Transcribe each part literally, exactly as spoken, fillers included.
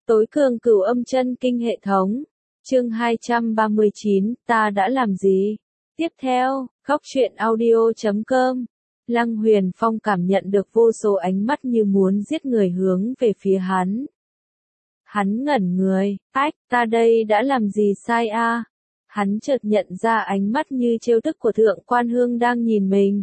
Tối cường cửu âm chân kinh hệ thống. Chương hai trăm ba mươi chín, ta đã làm gì? Tiếp theo, khóc chuyện audio chấm com. Lăng Huyền Phong cảm nhận được vô số ánh mắt như muốn giết người hướng về phía hắn. Hắn ngẩn người, ách, ta đây đã làm gì sai a? À? Hắn chợt nhận ra ánh mắt như trêu tức của Thượng Quan Hương đang nhìn mình.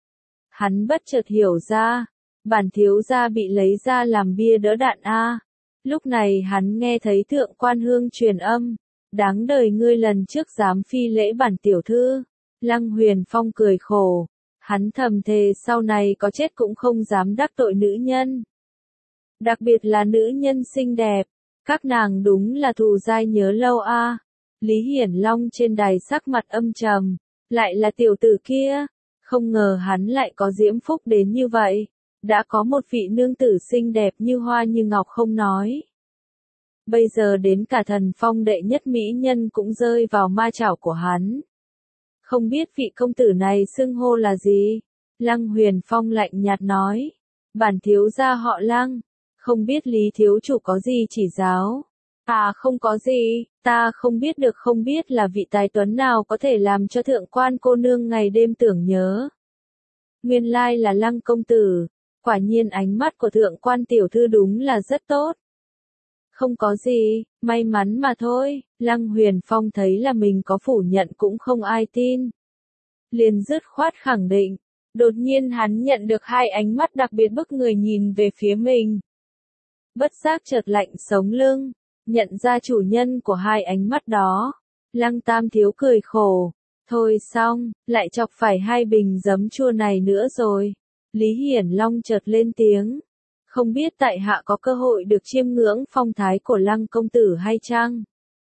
Hắn bất chợt hiểu ra, bản thiếu gia bị lấy ra làm bia đỡ đạn a. À? Lúc này hắn nghe thấy Thượng Quan Hương truyền âm, đáng đời ngươi lần trước dám phi lễ bản tiểu thư. Lăng Huyền Phong cười khổ, hắn thầm thề sau này có chết cũng không dám đắc tội nữ nhân. Đặc biệt là nữ nhân xinh đẹp, các nàng đúng là thù dai nhớ lâu a. À. Lý Hiển Long trên đài sắc mặt âm trầm, lại là tiểu tử kia, không ngờ hắn lại có diễm phúc đến như vậy. Đã có một vị nương tử xinh đẹp như hoa như ngọc không nói. Bây giờ đến cả thần phong đệ nhất mỹ nhân cũng rơi vào ma chảo của hắn. Không biết vị công tử này xưng hô là gì? Lăng Huyền Phong lạnh nhạt nói. Bản thiếu gia họ Lăng, không biết Lý thiếu chủ có gì chỉ giáo? À không có gì, ta không biết được không biết là vị tài tuấn nào có thể làm cho thượng quan cô nương ngày đêm tưởng nhớ. Nguyên lai là Lăng công tử. Quả nhiên ánh mắt của thượng quan tiểu thư đúng là rất tốt. Không có gì, may mắn mà thôi. Lăng Huyền Phong thấy là mình có phủ nhận cũng không ai tin. Liền dứt khoát khẳng định. Đột nhiên hắn nhận được hai ánh mắt đặc biệt bức người nhìn về phía mình. Bất giác chợt lạnh sống lưng, nhận ra chủ nhân của hai ánh mắt đó. Lăng Tam thiếu cười khổ. Thôi xong, lại chọc phải hai bình giấm chua này nữa rồi. Lý Hiển Long chợt lên tiếng. Không biết tại hạ có cơ hội được chiêm ngưỡng phong thái của Lăng công tử hay chăng?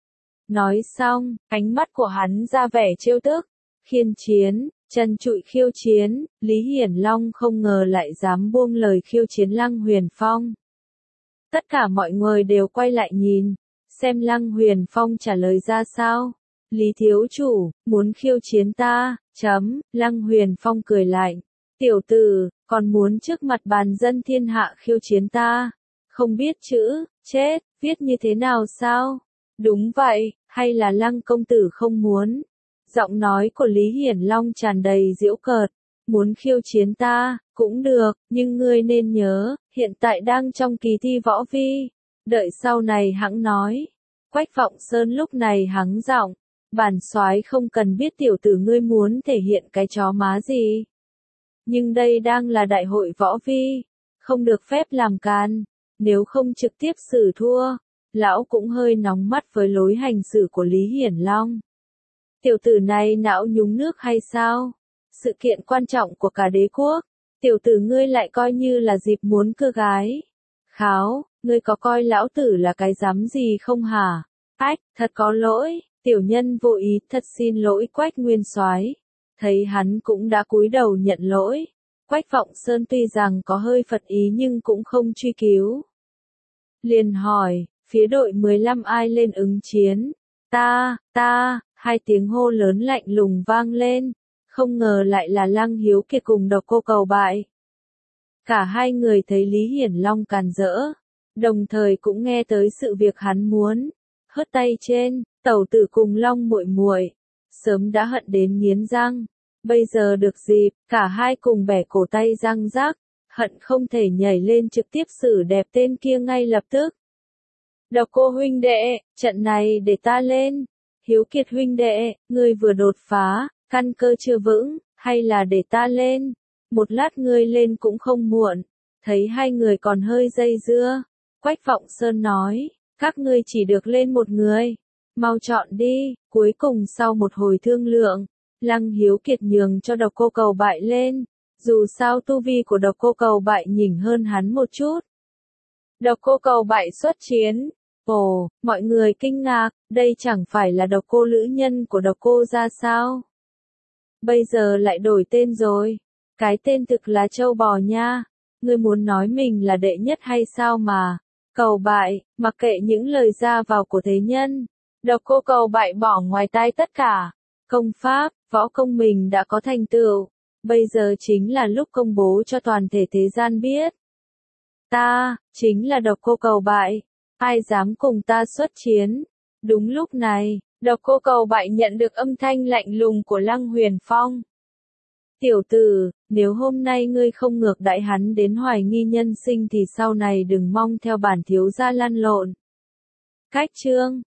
Nói xong, ánh mắt của hắn ra vẻ trêu tức. Khiên chiến, trần trụi khiêu chiến, Lý Hiển Long không ngờ lại dám buông lời khiêu chiến Lăng Huyền Phong. Tất cả mọi người đều quay lại nhìn, xem Lăng Huyền Phong trả lời ra sao. Lý thiếu chủ, muốn khiêu chiến ta, chấm, Lăng Huyền Phong cười lạnh. Tiểu tử, còn muốn trước mặt bàn dân thiên hạ khiêu chiến ta? Không biết chữ, chết, viết như thế nào sao? Đúng vậy, hay là Lăng công tử không muốn? Giọng nói của Lý Hiển Long tràn đầy giễu cợt. Muốn khiêu chiến ta, cũng được, nhưng ngươi nên nhớ, hiện tại đang trong kỳ thi võ vi. Đợi sau này hẵng nói. Quách Vọng Sơn lúc này hắng giọng. Bản soái không cần biết tiểu tử ngươi muốn thể hiện cái chó má gì. Nhưng đây đang là đại hội võ vi, không được phép làm can, nếu không trực tiếp xử thua. Lão cũng hơi nóng mắt với lối hành xử của Lý Hiển Long. Tiểu tử này não nhúng nước hay sao? Sự kiện quan trọng của cả đế quốc, tiểu tử ngươi lại coi như là dịp muốn cưa gái. Kháo, ngươi có coi lão tử là cái dám gì không hả? Ách, thật có lỗi, tiểu nhân vô ý, thật xin lỗi Quách nguyên soái. Thấy hắn cũng đã cúi đầu nhận lỗi, Quách Vọng Sơn tuy rằng có hơi phật ý nhưng cũng không truy cứu. Liền hỏi, phía đội mười lăm ai lên ứng chiến? Ta, ta, hai tiếng hô lớn lạnh lùng vang lên, không ngờ lại là Lăng Hiếu Kiệt cùng Độc Cô Cầu Bại. Cả hai người thấy Lý Hiển Long càn rỡ, đồng thời cũng nghe tới sự việc hắn muốn hớt tay trên, tẩu tử cùng Long muội muội sớm đã hận đến nghiến răng. Bây giờ được dịp, cả hai cùng bẻ cổ tay răng rác, hận không thể nhảy lên trực tiếp xử đẹp tên kia ngay lập tức. Độc Cô huynh đệ, trận này để ta lên. Hiếu Kiệt huynh đệ, ngươi vừa đột phá, căn cơ chưa vững, hay là để ta lên? Một lát ngươi lên cũng không muộn. Thấy hai người còn hơi dây dưa, Quách Vọng Sơn nói, các ngươi chỉ được lên một người. Mau chọn đi. Cuối cùng sau một hồi thương lượng, Lăng Hiếu Kiệt nhường cho Độc Cô Cầu Bại lên, dù sao tu vi của Độc Cô Cầu Bại nhỉnh hơn hắn một chút. Độc Cô Cầu Bại xuất chiến. Ồ, mọi người kinh ngạc, đây chẳng phải là Độc Cô lữ nhân của Độc Cô ra sao? Bây giờ lại đổi tên rồi, cái tên thực là trâu bò nha, ngươi muốn nói mình là đệ nhất hay sao mà? Cầu Bại, mặc kệ những lời ra vào của thế nhân, Độc Cô Cầu Bại bỏ ngoài tai tất cả. Công pháp, võ công mình đã có thành tựu, bây giờ chính là lúc công bố cho toàn thể thế gian biết. Ta, chính là Độc Cô Cầu Bại. ai dám cùng ta xuất chiến? Đúng lúc này, Độc Cô Cầu Bại nhận được âm thanh lạnh lùng của Lăng Huyền Phong. Tiểu tử, nếu hôm nay ngươi không ngược đãi hắn đến hoài nghi nhân sinh thì sau này đừng mong theo bản thiếu gia lăn lộn. Cách chương